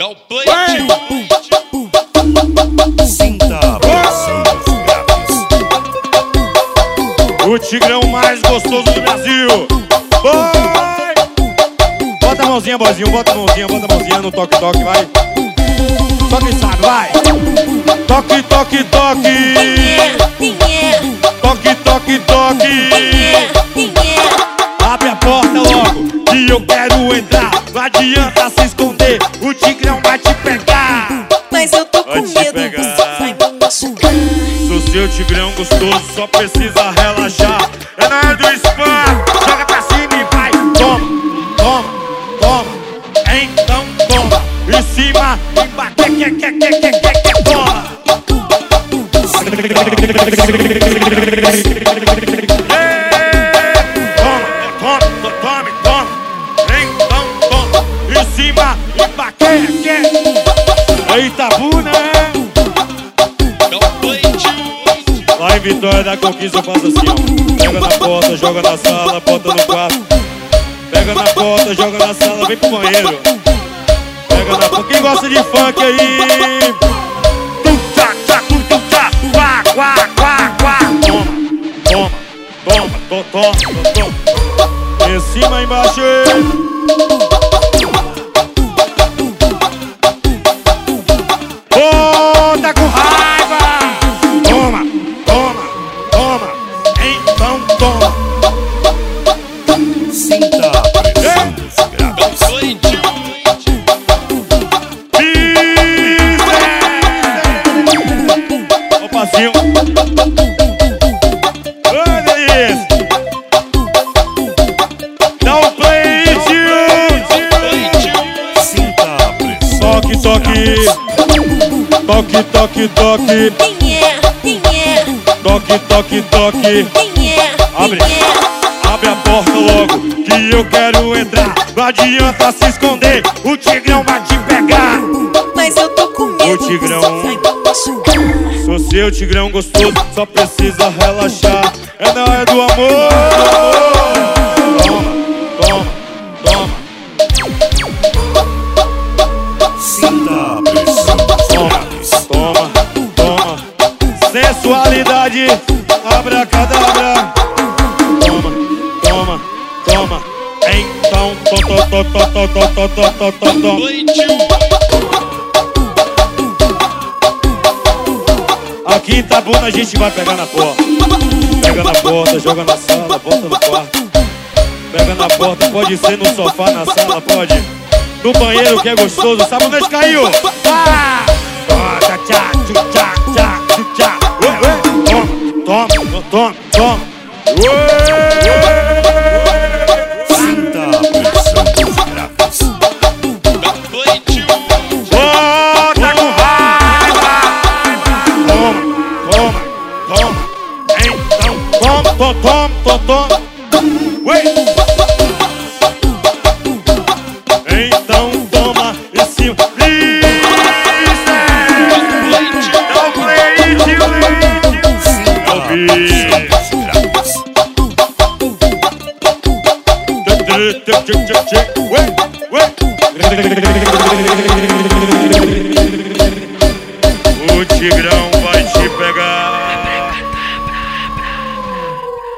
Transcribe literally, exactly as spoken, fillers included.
Dá o play. Sinta a pressão dos graves. O tigrão mais gostoso do Brasil. Vai! Bota a mãozinha, boizinho, bota a mãozinha, bota a mãozinha no toque-toque, vai. Só quem sabe, vai. Toque, toque, toque. Toque, toque, toque. Abre a porta logo, que eu quero entrar. Não adianta se esconder, o tigrão vai te pegar. Mas eu tô com Vai te medo, pegar. você vai me machucar. Sou seu tigrão gostoso, só precisa relaxar. É na hora do spam, joga pra cima e vai. Toma, toma, toma. Então toma. Em cima, embaixo, que, que, que, que, que, que, que, toma. Toma, toma, toma, toma. Então toma. Em cima, embaixo, que, que. Eita, buna. Dá o play. Lá em Vitória da Conquista eu faço assim, ó. Pega na porta, joga na sala, bota no quarto. Pega na porta, joga na sala, vem pro banheiro. Pega na porta. Quem gosta de funk aí? Tum, tchá, tchá, tum, tum, tchá. Quá, quá, quá, quá. Toma, toma, toma, toma, toma, toma. Em cima, embaixo. Oh, tá com raiva. Toma, toma, toma. Então toma. Sinta a pressão dos Dá o graves. play. Ó o passinho. Oi, delícia. Dá um play, tio. Sinta a pressão. Toque, toque. Toque, toque, toque. Quem é? Quem é? Toque, toque, toque. Quem é? Abre. Abre a porta logo, que eu quero entrar. Não adianta se esconder, o tigrão vai te pegar. Mas eu tô com medo, Ô, tigrão. você vai me machucar. Sou seu tigrão gostoso, só precisa relaxar. É na hora do amor. Toma, toma, toma. Sinta a pressão dos graves. Toma, toma. Sensualidade, abracadabra. Toma, toma, toma. Então, to, to, to, to, to, to, to, to, to, to, to. Play. Aqui em Itabuna a gente vai pegar na porta. Pega na porta, joga na sala, bota no quarto. Pega na porta, pode ser no sofá, na sala, pode. No banheiro que é gostoso, sabonete caiu. Ah! Toma, tchá, tchá, tchu, tchá, tchá, tchu, tchá. Ué, ué. Toma, toma, toma, toma. Ué. Sinta a pressão dos graves. Dá o play. Oh, tá com raiva. Toma, toma, toma. Então, toma, toma, toma, toma, toma. Ué. Então toma em cima. Isso. Dá o play, tio. Sinta a pressão dos graves. Ué, ué. O tigrão vai te pegar.